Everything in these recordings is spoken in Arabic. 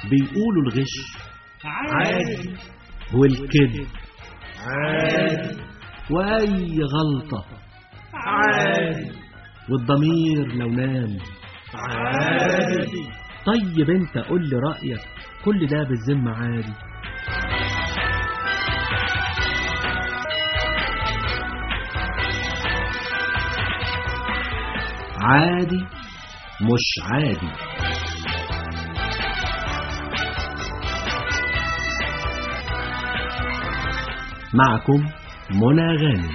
بيقولوا الغش عادي، والكذب عادي، وأي غلطة عادي، والضمير لو نام عادي. طيب انت قول لي رأيك، كل ده بالذمة عادي؟ عادي مش عادي. معكم منى غانم.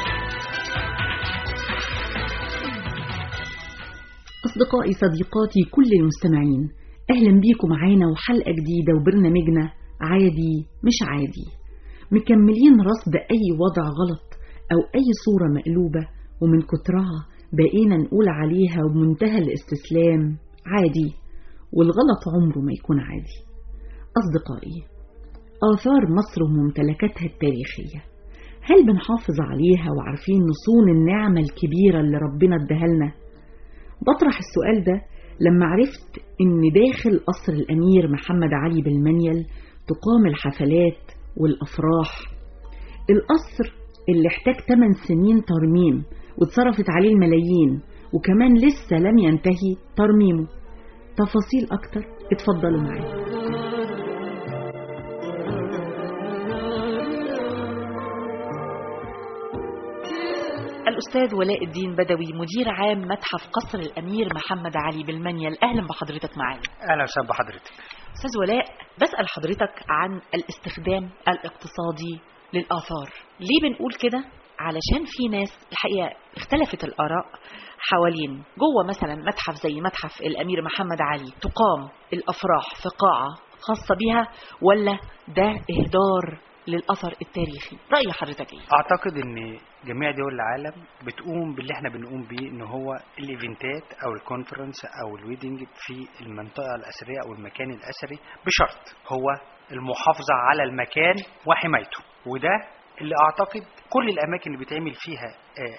أصدقائي صديقاتي كل المستمعين، أهلا بيكم معانا وحلقة جديدة وبرنامجنا عادي مش عادي، مكملين رصد أي وضع غلط أو أي صورة مقلوبة ومن كترها بقينا نقول عليها بمنتهى الاستسلام عادي، والغلط عمره ما يكون عادي. أصدقائي، آثار مصر وممتلكاتها التاريخية، هل بنحافظ عليها وعارفين نصون النعمة الكبيرة اللي ربنا ادهلنا؟ بطرح السؤال ده لما عرفت إن داخل قصر الأمير محمد علي بالمنيل تقام الحفلات والأفراح. القصر اللي احتاج 8 سنين ترميم واتصرفت عليه الملايين، وكمان لسه لم ينتهي ترميمه. تفاصيل أكتر اتفضلوا معايا. الأستاذ ولاء الدين بدوي، مدير عام متحف قصر الأمير محمد علي بالمنيل، أهلا بحضرتك معانا. أهلا وسهلا بحضرتك. أستاذ ولاء، بسأل حضرتك عن الاستخدام الاقتصادي للآثار. ليه بنقول كده؟ علشان في ناس الحقيقة اختلفت الآراء حوالين جوه مثلا متحف زي متحف الأمير محمد علي تقام الأفراح في قاعة خاصة بها، ولا ده إهدار للأثر التاريخي؟ رأي حضرتك ايه؟ اعتقد ان جميع دول العالم بتقوم باللي احنا بنقوم بيه، ان هو الايفنتات او الكونفرنس او الويدنج في المنطقة الأثرية او المكان الأثري، بشرط هو المحافظة على المكان وحمايته. وده اللي اعتقد كل الاماكن اللي بيتعمل فيها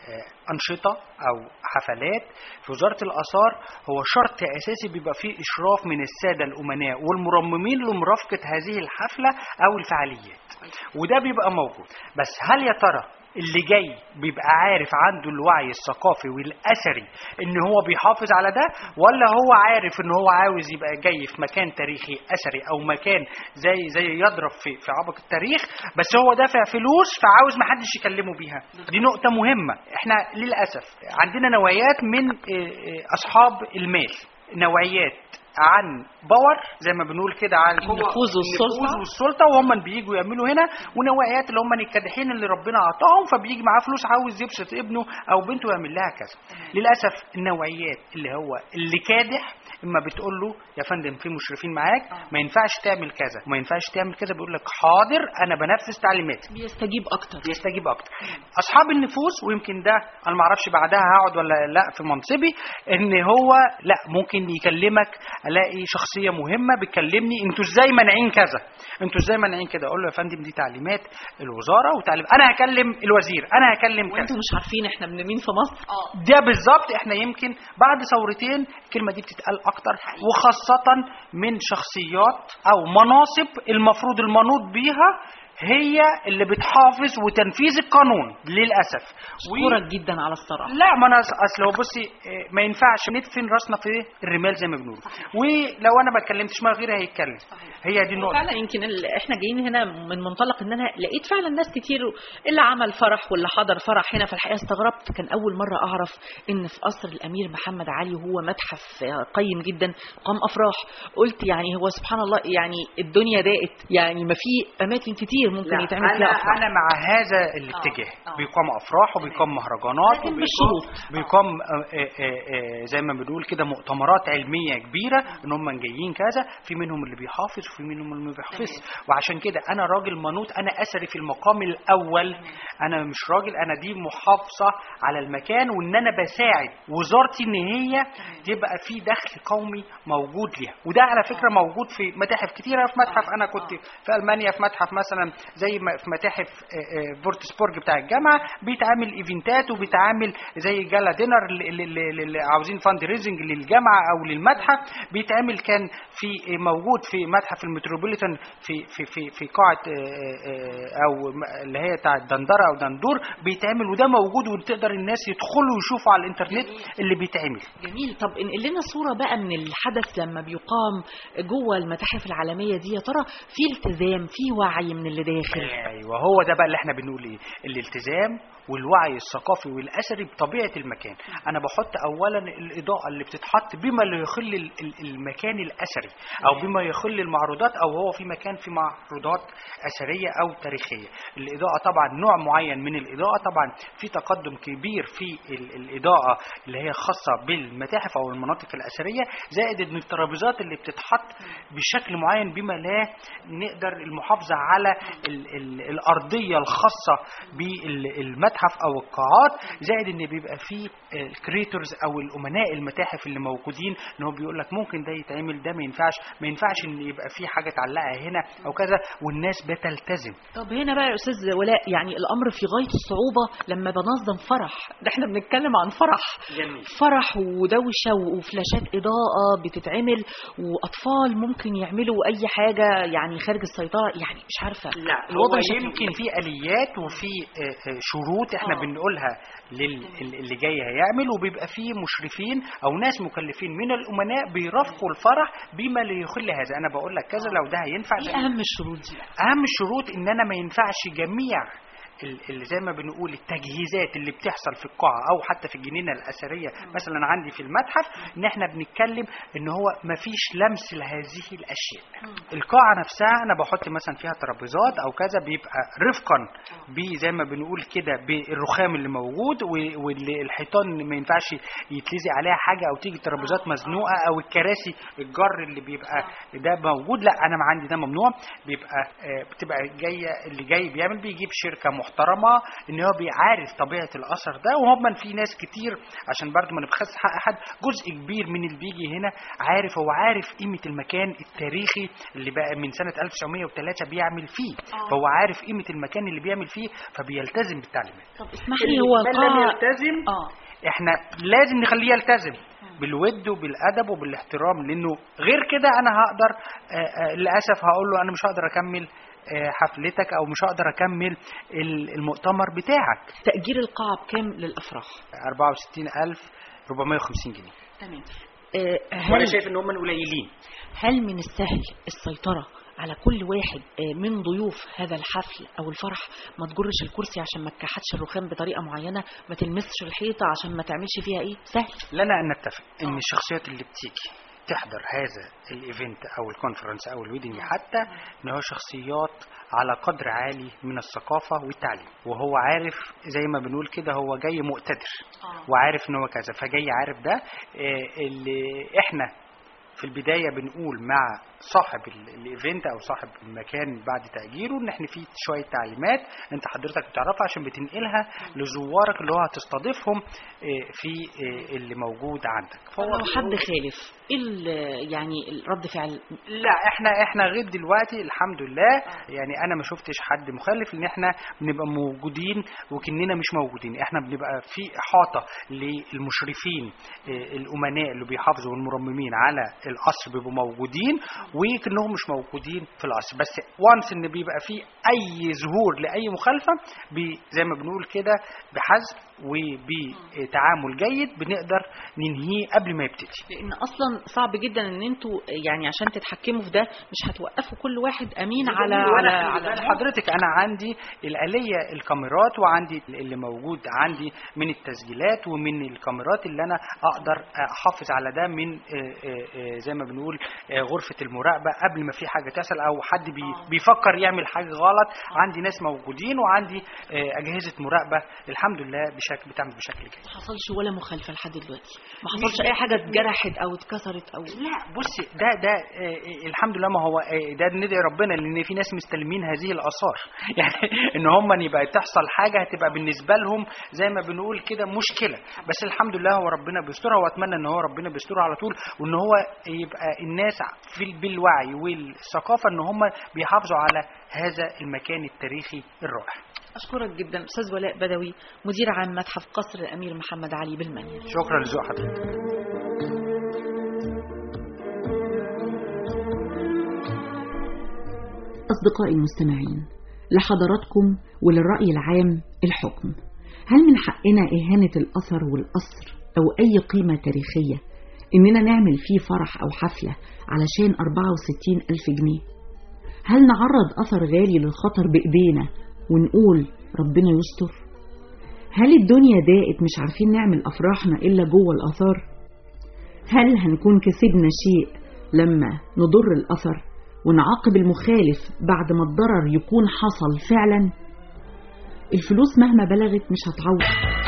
انشطة او حفلات في وزارة الآثار هو شرط اساسي بيبقى فيه اشراف من السادة الامناء والمرممين لمرافقة هذه الحفلة او الفعاليات، وده بيبقى موجود. بس هل يا ترى اللي جاي بيبقى عارف عنده الوعي الثقافي والأثري ان هو بيحافظ على ده، ولا هو عارف ان هو عاوز يبقى جاي في مكان تاريخي أثري او مكان زي يضرب في عبق التاريخ، بس هو دافع فلوس فعاوز ما حدش يكلمه بيها؟ دي نقطة مهمة. احنا للأسف عندنا نوعيات من اصحاب المال، نوعيات عن باور زي ما بنقول كده، عن النفوذ والسلطة، وهم بييجوا يعملوا هنا، ونوعيات اللي هم الكادحين اللي ربنا عطاهم فبيجي معاه فلوس عاوز يبسط ابنه او بنته ويعمل لها كذا. للاسف النوعيات اللي هو اللي كادح، اما بتقول له يا فندم في مشرفين معاك ما ينفعش تعمل كذا وما ينفعش تعمل كذا، بيقول لك حاضر انا بنفذ تعليماتي، بيستجيب اكتر. اصحاب النفوذ، ويمكن ده انا ما اعرفش بعدها هقعد ولا لا في منصبي، ان هو لا ممكن يكلمك، الاقي شخصيه مهمه بتكلمني انتوا ازاي مانعين كذا، انتوا ازاي مانعين كده، اقول له يا فندم دي تعليمات الوزاره وتعليم، انا هكلم الوزير، انا هكلم كذا، وانتوا مش عارفين احنا من مين في مصر. ده بالظبط. احنا يمكن بعد ثورتين الكلمه دي بتتقال اكتر، وخاصه من شخصيات او مناصب المفروض المنوط بيها هي اللي بتحافظ وتنفيذ القانون. للاسف اشكرك جدا على الصراحه. لا ما انا اصل هو بصي ما ينفعش ندفن راسنا في الرمال زي ما بنقول، ولو انا ما اتكلمتش ما غيري هيتكلم. هي دي النقطه فعلا. يمكن احنا جايين هنا من منطلق ان انا لقيت فعلا ناس كتير اللي عمل فرح واللي حضر فرح هنا، في الحقيقه استغربت. كان اول مره اعرف ان في قصر الامير محمد علي هو متحف قيم جدا قام افراح. قلت يعني هو سبحان الله، يعني الدنيا ضاقت، يعني ما في اماكن كتير ممكن يتعمل فيها افراح. انا مع هذا الاتجاه. بيقام افراح وبيقام مهرجانات وبيقام زي ما بنقول كده مؤتمرات علميه كبيره، ان هم جايين كذا، في منهم اللي بيحافظ وفي منهم اللي ما بيحافظش. وعشان كده انا راجل منوط، انا اثري في المقام الاول، انا مش راجل، انا دي محافظه على المكان، وان انا بساعد وزارتي ان هي تبقى في دخل قومي موجود ليها. وده على فكره موجود في متاحف كتيره. في متحف انا كنت في المانيا في متحف مثلا زي ما في متاحف فورتسبورج بتاع الجامعه بيتعمل ايفنتات وبيتعمل زي جالا دينر اللي عاوزين فاند ريزنج للجامعه او للمتحف، بيتعمل كان في موجود في متحف المتروبوليتان في قاعه او اللي هي بتاعه دندره او دندور بيتعمل، وده موجود وتقدر الناس يدخلوا ويشوفوا على الانترنت اللي بيتعمل. جميل. طب انقل لنا صوره بقى من الحدث لما بيقام جوه المتاحف العالميه دي، يا ترى في التزام، في وعي من اللي داخل؟ ايوه، هو ده بقى اللي احنا بنقول ايه، الالتزام والوعي الثقافي والاثري بطبيعه المكان. انا بحط اولا الاضاءه اللي بتتحط بما لا يخل المكان الاثري او بما يخل المعروضات، او هو في مكان في معروضات اثريه او تاريخيه. الاضاءه طبعا نوع معين من الاضاءه، طبعا في تقدم كبير في الاضاءه اللي هي خاصه بالمتاحف او المناطق الاثريه، زائد ان الترابيزات اللي بتتحط بشكل معين بما لا نقدر المحافظه على الارضيه الخاصه بالمتحف او القاعات، زائد ان بيبقى فيه الكريتورز او الامناء المتاحف اللي موجودين، ان هو بيقول لك ممكن ده يتعمل، ده ما ينفعش ان يبقى فيه حاجه تعلقها هنا او كذا، والناس بتلتزم. طب هنا بقى يا استاذ ولاء، يعني الامر في غايه الصعوبه لما بنظم فرح، ده احنا بنتكلم عن فرح جميل. فرح ودوشه وفلاشات اضاءه بتتعمل، واطفال ممكن يعملوا اي حاجه يعني خارج السيطره، يعني مش عارفه. لا، الوضع يمكن في اليات وفي شروط احنا بنقولها للي جاي هيعمل، وبيبقى فيه مشرفين او ناس مكلفين من الامناء بيرافقوا الفرح بما لا يخل هذا. انا بقول لك كذا لو ده هينفع. ايه اهم الشروط دي؟ اهم الشروط ان انا ما ينفعش جميع اللي زي ما بنقول التجهيزات اللي بتحصل في القاعة او حتى في الجنينة الاثرية مثلا عندي في المتحف، ان احنا بنتكلم ان هو مفيش لمس لهذه الاشياء. القاعة نفسها انا بحط مثلا فيها ترابيزات او كذا، بيبقى رفقا زي ما بنقول كده بالرخام اللي موجود، والحيطان ما ينفعش يتلزق عليها حاجة او تيجي ترابيزات مزنوقة، او الكراسي الجر اللي بيبقى ده موجود، لا انا ما عندي ده ممنوع. بتبقى جايه اللي جاي بيعمل بيجيب شركة محترمة ان هو بيعرف طبيعة الاثر ده، وهم في ناس كتير عشان برضو ما نبخس حق احد، جزء كبير من اللي بيجي هنا هو عارف قيمة المكان التاريخي اللي بقى من سنة 1903 بيعمل فيه، فهو عارف قيمة المكان اللي بيعمل فيه فبيلتزم بالتعليمات. طب اسمح لي، هو القاعة يلتزم احنا لازم نخليه يلتزم بالود وبالادب وبالاحترام، لانه غير كده انا هقدر للاسف هقول له انا مش هقدر اكمل حفلتك او مش هقدر اكمل المؤتمر بتاعك. تأجير القاعة بكام للافراح؟ 64,450 جنيه. تمام. وانا شايف ان هم قليلين. هل من السهل السيطرة على كل واحد من ضيوف هذا الحفل او الفرح ما تجرش الكرسي عشان ما تكحتش الرخام بطريقة معينة، ما تلمسش الحيطة عشان ما تعملش فيها ايه؟ سهل. لنا ان نتفق ان الشخصيات اللي بتيجي تحضر هذا الايفنت او الكونفرنس او الويدنج حتى ان هو شخصيات على قدر عالي من الثقافة والتعليم، وهو عارف زي ما بنقول كده هو جاي مقتدر وعارف ان هو كذا، فجاي عارف ده. اللي احنا في البداية بنقول مع صاحب الايفنت او صاحب المكان بعد تأجيره ان احنا في شوية تعليمات انت حضرتك بتعرفها عشان بتنقلها لزوارك اللي هو هتستضيفهم في اللي موجود عندك. فلو حد خالف ايه يعني الرد فعل؟ لا احنا غير دلوقتي الحمد لله يعني انا ما شفتش حد مخالف، ان احنا بنبقى موجودين وكننا مش موجودين. احنا بنبقى في احاطة للمشرفين الامناء اللي بيحافظوا والمرممين على القصر بيبقوا موجودين، وكأنهم مش موجودين في القصر، بس وانس ان بيبقى فيه اي ظهور لاي مخالفه زي ما بنقول كده بحزم وبتعامل جيد بنقدر ننهيه قبل ما يبتدي، لان اصلا صعب جدا ان انتوا يعني عشان تتحكموا في ده مش هتوقفوا كل واحد امين على حضرتك. انا عندي الآلية الكاميرات وعندي اللي موجود عندي من التسجيلات ومن الكاميرات اللي انا اقدر احافظ على ده من زي ما بنقول غرفة المراقبة قبل ما في حاجة تحصل او حد بيفكر يعمل حاجة غلط. عندي ناس موجودين وعندي أجهزة مراقبة الحمد لله بتعمل بشكل جيد. ما حصلش ولا مخالفه لحد دلوقتي؟ ما حصلش اي حاجه اتجرحت او اتكسرت او لا بصي ده الحمد لله. ما هو ده ندعي ربنا لان في ناس مستلمين هذه الاثار يعني ان هم يبقى تحصل حاجه هتبقى بالنسبه لهم زي ما بنقول كده مشكله، بس الحمد لله هو ربنا بيسترها، واتمنى ان هو ربنا بيسترها على طول، وان هو يبقى الناس بالوعي والثقافه ان هم بيحافظوا على هذا المكان التاريخي الرائع. اشكرك جدا استاذ ولاء بدوي، مدير عام متحف قصر الامير محمد علي بالمنيا. شكرا لذوق حضرتك. أصدقائي المستمعين، لحضراتكم وللرأي العام الحكم. هل من حقنا إهانة الأثر والأسر أو أي قيمة تاريخية إننا نعمل فيه فرح أو حفلة علشان 64,000 جنيه؟ هل نعرض أثر غالي للخطر بإيدينا ونقول ربنا يستر؟ هل الدنيا ضاقت مش عارفين نعمل أفراحنا إلا جوه الآثار؟ هل هنكون كسبنا شيء لما نضر الأثر ونعاقب المخالف بعد ما الضرر يكون حصل فعلا؟ الفلوس مهما بلغت مش هتعوض.